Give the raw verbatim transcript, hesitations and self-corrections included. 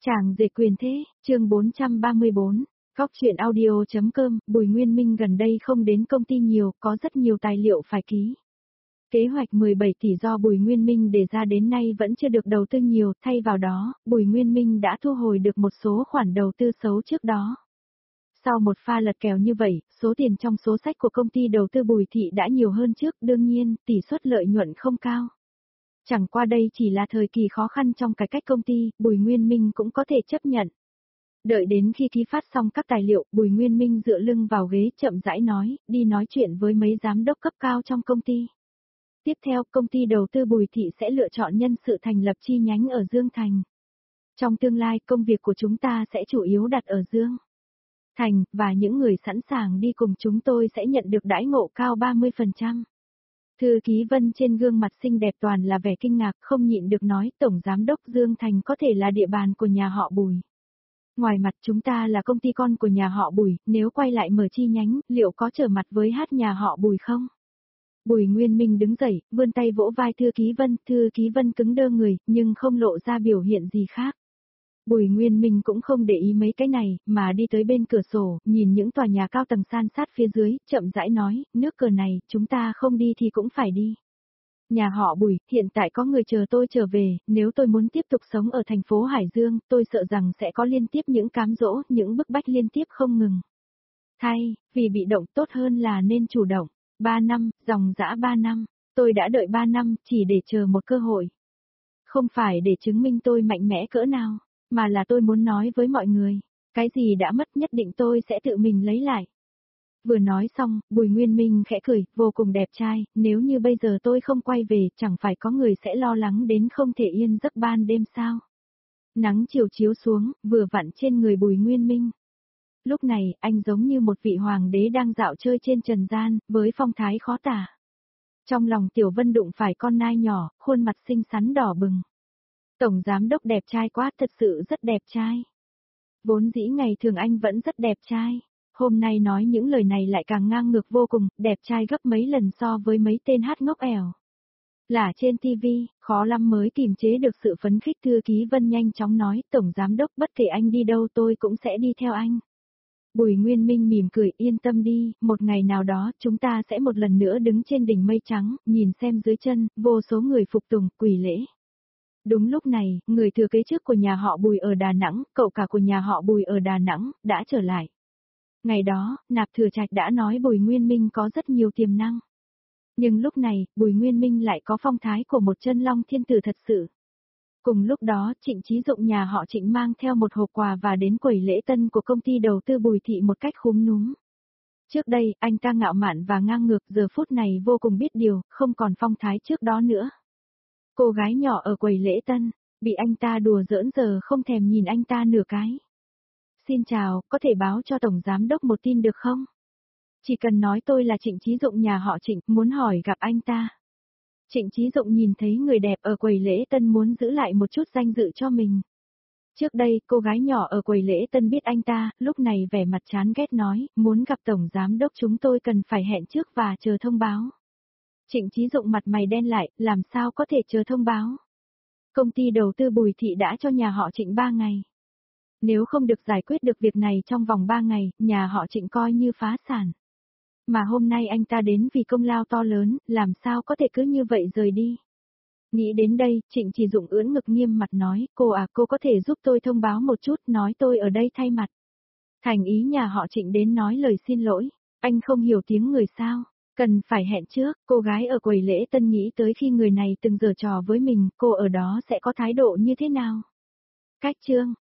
Chàng dệt quyền thế, chương bốn trăm ba mươi bốn, Góc truyện audio.com, Bùi Nguyên Minh gần đây không đến công ty nhiều, có rất nhiều tài liệu phải ký. Kế hoạch mười bảy tỷ do Bùi Nguyên Minh đề ra đến nay vẫn chưa được đầu tư nhiều, thay vào đó, Bùi Nguyên Minh đã thu hồi được một số khoản đầu tư xấu trước đó. Sau một pha lật kèo như vậy, số tiền trong số sách của công ty đầu tư Bùi Thị đã nhiều hơn trước, đương nhiên, tỷ suất lợi nhuận không cao. Chẳng qua đây chỉ là thời kỳ khó khăn trong cải cách công ty, Bùi Nguyên Minh cũng có thể chấp nhận. Đợi đến khi ký phát xong các tài liệu, Bùi Nguyên Minh dựa lưng vào ghế chậm rãi nói, đi nói chuyện với mấy giám đốc cấp cao trong công ty. Tiếp theo, công ty đầu tư Bùi Thị sẽ lựa chọn nhân sự thành lập chi nhánh ở Dương Thành. Trong tương lai, công việc của chúng ta sẽ chủ yếu đặt ở Dương Thành, và những người sẵn sàng đi cùng chúng tôi sẽ nhận được đãi ngộ cao ba mươi phần trăm. Thư ký Vân trên gương mặt xinh đẹp toàn là vẻ kinh ngạc, không nhịn được nói, Tổng Giám đốc Dương Thành có thể là địa bàn của nhà họ Bùi. Ngoài mặt chúng ta là công ty con của nhà họ Bùi, nếu quay lại mở chi nhánh, liệu có trở mặt với hát nhà họ Bùi không? Bùi Nguyên Minh đứng dậy, vươn tay vỗ vai Thư ký Vân, Thư ký Vân cứng đơ người, nhưng không lộ ra biểu hiện gì khác. Bùi Nguyên Minh cũng không để ý mấy cái này, mà đi tới bên cửa sổ, nhìn những tòa nhà cao tầng san sát phía dưới, chậm rãi nói, nước cờ này, chúng ta không đi thì cũng phải đi. Nhà họ Bùi, hiện tại có người chờ tôi trở về, nếu tôi muốn tiếp tục sống ở thành phố Hải Dương, tôi sợ rằng sẽ có liên tiếp những cám dỗ, những bức bách liên tiếp không ngừng. Thay, vì bị động tốt hơn là nên chủ động. Ba năm, dòng dã ba năm, tôi đã đợi ba năm, chỉ để chờ một cơ hội. Không phải để chứng minh tôi mạnh mẽ cỡ nào, mà là tôi muốn nói với mọi người, cái gì đã mất nhất định tôi sẽ tự mình lấy lại. Vừa nói xong, Bùi Nguyên Minh khẽ cười, vô cùng đẹp trai, nếu như bây giờ tôi không quay về, chẳng phải có người sẽ lo lắng đến không thể yên giấc ban đêm sao. Nắng chiều chiếu xuống, vừa vặn trên người Bùi Nguyên Minh. Lúc này, anh giống như một vị hoàng đế đang dạo chơi trên trần gian, với phong thái khó tả. Trong lòng Tiểu Vân đụng phải con nai nhỏ, khuôn mặt xinh xắn đỏ bừng. Tổng giám đốc đẹp trai quá, thật sự rất đẹp trai. Vốn dĩ ngày thường anh vẫn rất đẹp trai. Hôm nay nói những lời này lại càng ngang ngược vô cùng, đẹp trai gấp mấy lần so với mấy tên hát ngốc ẻo. Là trên ti vi, khó lắm mới kìm chế được sự phấn khích. Thư ký Vân nhanh chóng nói, Tổng giám đốc bất kể anh đi đâu tôi cũng sẽ đi theo anh. Bùi Nguyên Minh mỉm cười, yên tâm đi, một ngày nào đó chúng ta sẽ một lần nữa đứng trên đỉnh mây trắng, nhìn xem dưới chân, vô số người phục tùng, quỳ lễ. Đúng lúc này, người thừa kế trước của nhà họ Bùi ở Đà Nẵng, cậu cả của nhà họ Bùi ở Đà Nẵng, đã trở lại. Ngày đó, Nạp Thừa Trạch đã nói Bùi Nguyên Minh có rất nhiều tiềm năng. Nhưng lúc này, Bùi Nguyên Minh lại có phong thái của một chân long thiên tử thật sự. Cùng lúc đó, Trịnh Chí Dụng nhà họ Trịnh mang theo một hộp quà và đến quầy lễ tân của công ty đầu tư Bùi Thị một cách khúm núm. Trước đây, anh ta ngạo mạn và ngang ngược, giờ phút này vô cùng biết điều, không còn phong thái trước đó nữa. Cô gái nhỏ ở quầy lễ tân, bị anh ta đùa giỡn giờ không thèm nhìn anh ta nửa cái. Xin chào, có thể báo cho Tổng Giám đốc một tin được không? Chỉ cần nói tôi là Trịnh Chí Dụng nhà họ Trịnh, muốn hỏi gặp anh ta. Trịnh Chí Dụng nhìn thấy người đẹp ở quầy lễ tân muốn giữ lại một chút danh dự cho mình. Trước đây, cô gái nhỏ ở quầy lễ tân biết anh ta, lúc này vẻ mặt chán ghét nói, muốn gặp Tổng Giám đốc chúng tôi cần phải hẹn trước và chờ thông báo. Trịnh Chí Dụng mặt mày đen lại, làm sao có thể chờ thông báo? Công ty đầu tư Bùi Thị đã cho nhà họ Trịnh ba ngày. Nếu không được giải quyết được việc này trong vòng ba ngày, nhà họ Trịnh coi như phá sản. Mà hôm nay anh ta đến vì công lao to lớn, làm sao có thể cứ như vậy rời đi. Nghĩ đến đây, Trịnh Chí Dụng ưỡn ngực nghiêm mặt nói, cô à, cô có thể giúp tôi thông báo một chút, nói tôi ở đây thay mặt. Thành ý nhà họ Trịnh đến nói lời xin lỗi, anh không hiểu tiếng người sao, cần phải hẹn trước. Cô gái ở quầy lễ tân nghĩ tới khi người này từng giở trò với mình, cô ở đó sẽ có thái độ như thế nào. Cách chương